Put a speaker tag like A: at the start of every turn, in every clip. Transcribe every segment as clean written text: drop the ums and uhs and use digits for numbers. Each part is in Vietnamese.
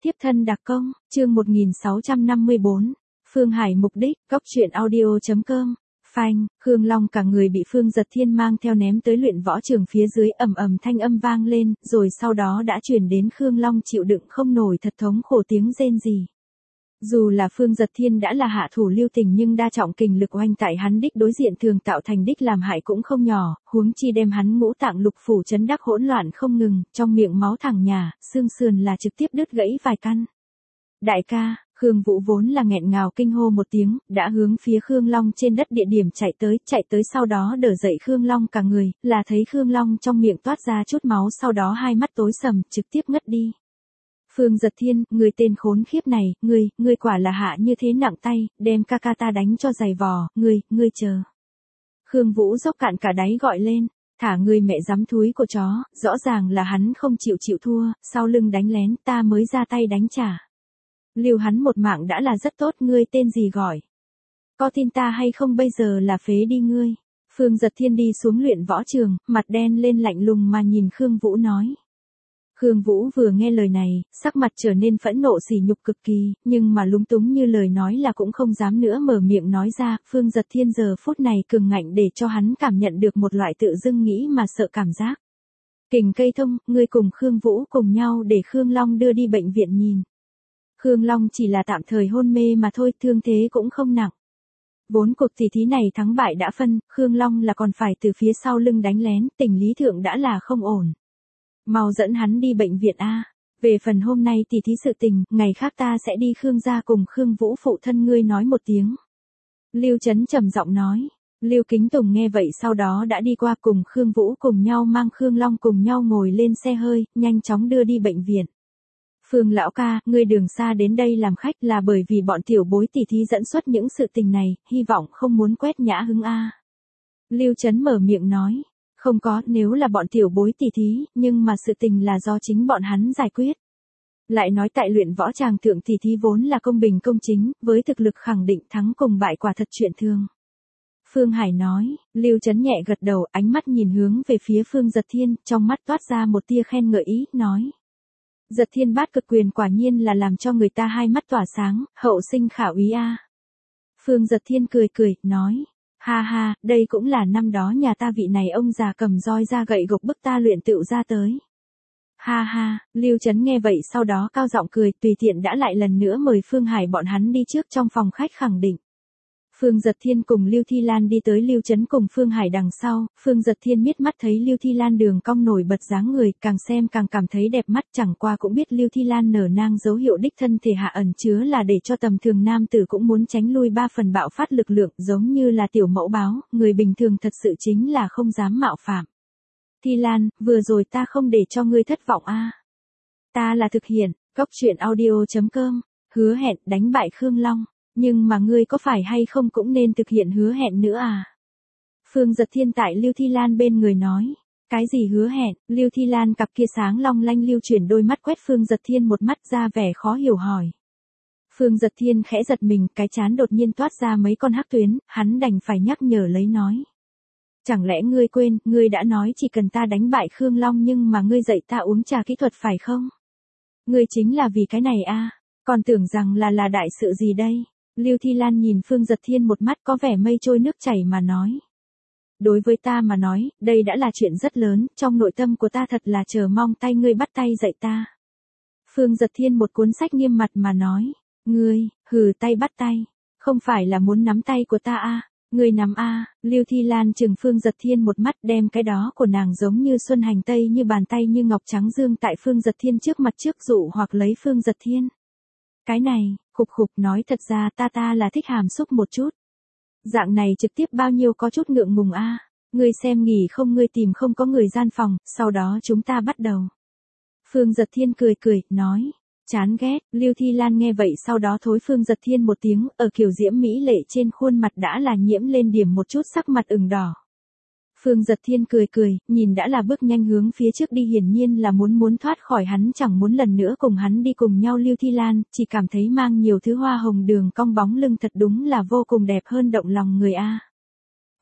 A: Tiếp thân đặc công, chương 1654. Phương Hải mục đích, góc truyện audio.com. Phanh, Khương Long cả người bị Phương Giật Thiên mang theo ném tới luyện võ trường phía dưới, ầm ầm thanh âm vang lên, rồi sau đó đã truyền đến Khương Long chịu đựng không nổi thật thống khổ tiếng rên rỉ. Dù là Phương Giật Thiên đã là hạ thủ lưu tình nhưng đa trọng kình lực oanh tại hắn đích đối diện thường tạo thành đích làm hại cũng không nhỏ, huống chi đem hắn ngũ tạng lục phủ chấn đắc hỗn loạn không ngừng, trong miệng máu thẳng nhả, xương sườn là trực tiếp đứt gãy vài căn. Đại ca, Khương Vũ vốn là nghẹn ngào kinh hô một tiếng, đã hướng phía Khương Long trên đất địa điểm chạy tới sau đó đỡ dậy Khương Long cả người, là thấy Khương Long trong miệng toát ra chút máu, sau đó hai mắt tối sầm, trực tiếp ngất đi. Phương Giật Thiên, người tên khốn khiếp này, ngươi quả là hạ như thế nặng tay, đem ca ca ta đánh cho dày vò, ngươi chờ. Khương Vũ dốc cạn cả đáy gọi lên, thả ngươi mẹ dám thúi của chó, rõ ràng là hắn không chịu thua, sau lưng đánh lén, ta mới ra tay đánh trả. Lưu hắn một mạng đã là rất tốt, ngươi tên gì gọi? Có tin ta hay không bây giờ là phế đi ngươi. Phương Giật Thiên đi xuống luyện võ trường, mặt đen lên lạnh lùng mà nhìn Khương Vũ nói. Khương Vũ vừa nghe lời này, sắc mặt trở nên phẫn nộ sỉ nhục cực kỳ, nhưng mà lúng túng như lời nói là cũng không dám nữa mở miệng nói ra. Phương Giật Thiên giờ phút này cường ngạnh để cho hắn cảm nhận được một loại tự dưng nghĩ mà sợ cảm giác. Kình cây thông, ngươi cùng Khương Vũ cùng nhau để Khương Long đưa đi bệnh viện nhìn. Khương Long chỉ là tạm thời hôn mê mà thôi, thương thế cũng không nặng. Vốn cuộc tỷ thí này thắng bại đã phân, Khương Long là còn phải từ phía sau lưng đánh lén, tình lý thượng đã là không ổn. Mau dẫn hắn đi bệnh viện a. Về phần hôm nay tỷ thí sự tình, ngày khác ta sẽ đi Khương gia cùng Khương Vũ phụ thân ngươi nói một tiếng. Lưu Chấn trầm giọng nói. Lưu Kính Tùng nghe vậy sau đó đã đi qua cùng Khương Vũ cùng nhau mang Khương Long cùng nhau ngồi lên xe hơi, nhanh chóng đưa đi bệnh viện. Phương lão ca, ngươi đường xa đến đây làm khách là bởi vì bọn tiểu bối tỷ thí dẫn xuất những sự tình này, hy vọng không muốn quét nhã hứng a. Lưu Chấn mở miệng nói. Không có, nếu là bọn tiểu bối tỷ thí, nhưng mà sự tình là do chính bọn hắn giải quyết. Lại nói tại luyện võ tràng thượng tỷ thí vốn là công bình công chính, với thực lực khẳng định thắng cùng bại quả thật chuyện thường. Phương Hải nói, Lưu Chấn nhẹ gật đầu, ánh mắt nhìn hướng về phía Phương Giật Thiên, trong mắt toát ra một tia khen ngợi ý, nói. Giật Thiên bát cực quyền quả nhiên là làm cho người ta hai mắt tỏa sáng, hậu sinh khả úy a. Phương Giật Thiên cười, nói. Ha ha, đây cũng là năm đó nhà ta vị này ông già cầm roi ra gậy gộc bức ta luyện tựu ra tới. Ha ha, Lưu Chấn nghe vậy sau đó cao giọng cười, tùy tiện đã lại lần nữa mời Phương Hải bọn hắn đi trước trong phòng khách khẳng định. Phương Giật Thiên cùng Lưu Thi Lan đi tới Lưu Chấn cùng Phương Hải đằng sau, Phương Giật Thiên miết mắt thấy Lưu Thi Lan đường cong nổi bật dáng người, càng xem càng cảm thấy đẹp mắt, chẳng qua cũng biết Lưu Thi Lan nở nang dấu hiệu đích thân thể hạ ẩn chứa là để cho tầm thường nam tử cũng muốn tránh lui 3 phần bạo phát lực lượng, giống như là tiểu mẫu báo, người bình thường thật sự chính là không dám mạo phạm. Thi Lan, vừa rồi ta không để cho ngươi thất vọng a. Ta là thực hiện, góc truyện audio.com, hứa hẹn đánh bại Khương Long. Nhưng mà ngươi có phải hay không cũng nên thực hiện hứa hẹn nữa à? Phương Giật Thiên tại Lưu Thi Lan bên người nói. Cái gì hứa hẹn? Lưu Thi Lan cặp kia sáng long lanh lưu chuyển đôi mắt quét Phương Giật Thiên một mắt ra vẻ khó hiểu hỏi. Phương Giật Thiên khẽ giật mình, cái trán đột nhiên toát ra mấy con hắc tuyến, hắn đành phải nhắc nhở lấy nói. Chẳng lẽ ngươi quên, ngươi đã nói chỉ cần ta đánh bại Khương Long nhưng mà ngươi dạy ta uống trà kỹ thuật phải không? Ngươi chính là vì cái này à? Còn tưởng rằng là đại sự gì đây? Lưu Thi Lan nhìn Phương Giật Thiên một mắt có vẻ mây trôi nước chảy mà nói. Đối với ta mà nói, đây đã là chuyện rất lớn, trong nội tâm của ta thật là chờ mong tay ngươi bắt tay dạy ta. Phương Giật Thiên một cuốn sách nghiêm mặt mà nói. Ngươi, tay bắt tay. Không phải là muốn nắm tay của ta à? Ngươi nắm à? Lưu Thi Lan chừng Phương Giật Thiên một mắt đem cái đó của nàng giống như xuân hành tây như bàn tay như ngọc trắng dương tại Phương Giật Thiên trước mặt trước dụ hoặc lấy Phương Giật Thiên. Cái này, khục nói thật ra ta là thích hàm xúc một chút. Dạng này trực tiếp bao nhiêu có chút ngượng ngùng a. Ngươi xem nghỉ không ngươi tìm không có người gian phòng, sau đó chúng ta bắt đầu. Phương Giật Thiên cười, nói. Chán ghét, Lưu Thi Lan nghe vậy sau đó thối Phương Giật Thiên một tiếng, ở kiểu diễm mỹ lệ trên khuôn mặt đã là nhiễm lên điểm một chút sắc mặt ửng đỏ. Phương Giật Thiên cười, nhìn đã là bước nhanh hướng phía trước đi, hiển nhiên là muốn thoát khỏi hắn, chẳng muốn lần nữa cùng hắn đi cùng nhau. Lưu Thi Lan chỉ cảm thấy mang nhiều thứ hoa hồng đường cong bóng lưng thật đúng là vô cùng đẹp hơn động lòng người a.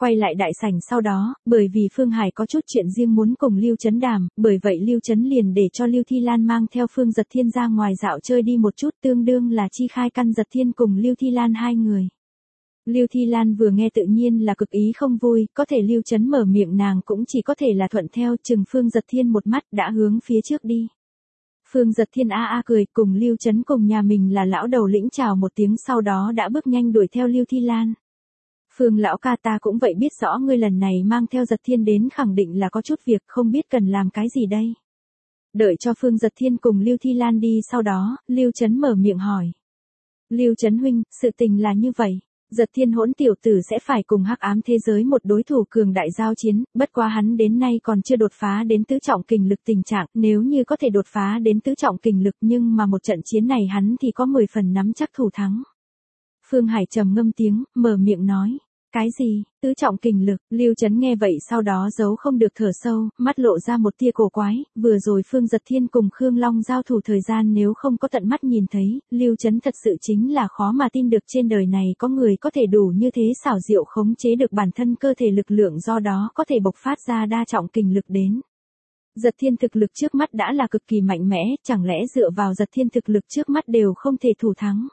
A: Quay lại đại sảnh sau đó, bởi vì Phương Hải có chút chuyện riêng muốn cùng Lưu Chấn đàm, bởi vậy Lưu Chấn liền để cho Lưu Thi Lan mang theo Phương Giật Thiên ra ngoài dạo chơi đi một chút, tương đương là chi khai căn Giật Thiên cùng Lưu Thi Lan hai người. Lưu Thi Lan vừa nghe tự nhiên là cực ý không vui, có thể Lưu Chấn mở miệng nàng cũng chỉ có thể là thuận theo, chừng Phương Giật Thiên một mắt đã hướng phía trước đi. Phương Giật Thiên a a cười, cùng Lưu Chấn cùng nhà mình là lão đầu lĩnh chào một tiếng, sau đó đã bước nhanh đuổi theo Lưu Thi Lan. Phương lão ca, ta cũng vậy biết rõ ngươi lần này mang theo Giật Thiên đến khẳng định là có chút việc, không biết cần làm cái gì đây. Đợi cho Phương Giật Thiên cùng Lưu Thi Lan đi sau đó, Lưu Chấn mở miệng hỏi. Lưu Chấn huynh, sự tình là như vậy. Giật Thiên hỗn tiểu tử sẽ phải cùng hắc ám thế giới một đối thủ cường đại giao chiến, bất quá hắn đến nay còn chưa đột phá đến tứ trọng kình lực tình trạng, nếu như có thể đột phá đến tứ trọng kình lực nhưng mà một trận chiến này hắn thì có 10 phần nắm chắc thủ thắng. Phương Hải trầm ngâm tiếng, mở miệng nói. Cái gì, tứ trọng kình lực? Lưu Chấn nghe vậy sau đó giấu không được thở sâu, mắt lộ ra một tia cổ quái, vừa rồi Phương Giật Thiên cùng Khương Long giao thủ thời gian nếu không có tận mắt nhìn thấy, Lưu Chấn thật sự chính là khó mà tin được trên đời này có người có thể đủ như thế xảo diệu khống chế được bản thân cơ thể lực lượng, do đó có thể bộc phát ra đa trọng kình lực đến. Giật Thiên thực lực trước mắt đã là cực kỳ mạnh mẽ, chẳng lẽ dựa vào Giật Thiên thực lực trước mắt đều không thể thủ thắng?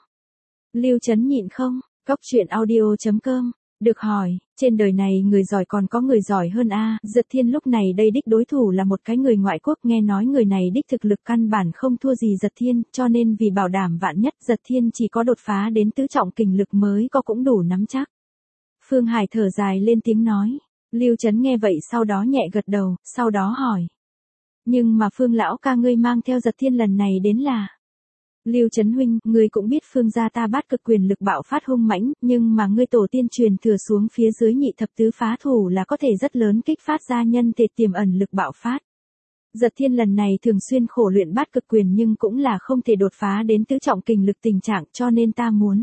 A: Lưu Chấn nhịn không? Góc truyện audio.com Được hỏi, trên đời này người giỏi còn có người giỏi hơn a. Giật Thiên lúc này đây đích đối thủ là một cái người ngoại quốc, nghe nói người này đích thực lực căn bản không thua gì Giật Thiên, cho nên vì bảo đảm vạn nhất Giật Thiên chỉ có đột phá đến tứ trọng kình lực mới có cũng đủ nắm chắc. Phương Hải thở dài lên tiếng nói. Lưu Chấn nghe vậy sau đó nhẹ gật đầu, sau đó hỏi. Nhưng mà Phương lão ca, ngươi mang theo Giật Thiên lần này đến là... Lưu Chấn huynh, ngươi cũng biết Phương gia ta bát cực quyền lực bạo phát hung mãnh, nhưng mà ngươi tổ tiên truyền thừa xuống phía dưới nhị thập tứ phá thủ là có thể rất lớn kích phát ra nhân thể tiềm ẩn lực bạo phát. Giật Thiên lần này thường xuyên khổ luyện bát cực quyền nhưng cũng là không thể đột phá đến tứ trọng kình lực tình trạng, cho nên ta muốn.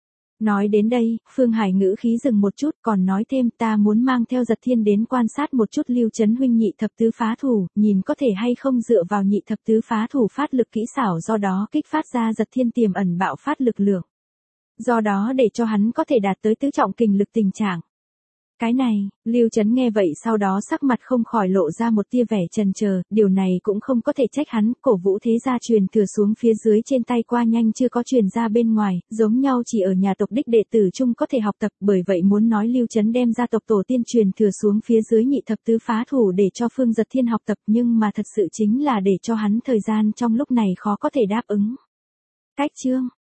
A: Nói đến đây, Phương Hải ngữ khí dừng một chút, còn nói thêm, ta muốn mang theo Giật Thiên đến quan sát một chút Lưu Chấn huynh nhị thập tứ phá thủ, nhìn có thể hay không dựa vào nhị thập tứ phá thủ phát lực kỹ xảo, do đó kích phát ra Giật Thiên tiềm ẩn bạo phát lực lượng. Do đó để cho hắn có thể đạt tới tứ trọng kình lực tình trạng. Cái này, Lưu Chấn nghe vậy sau đó sắc mặt không khỏi lộ ra một tia vẻ chần chờ, điều này cũng không có thể trách hắn, Cổ Vũ thế gia truyền thừa xuống phía dưới trên tay qua nhanh chưa có truyền ra bên ngoài, giống nhau chỉ ở nhà tộc đích đệ tử chung có thể học tập, bởi vậy muốn nói Lưu Chấn đem gia tộc tổ tiên truyền thừa xuống phía dưới nhị thập tứ phá thủ để cho Phương Giật Thiên học tập, nhưng mà thật sự chính là để cho hắn thời gian trong lúc này khó có thể đáp ứng. Cách chương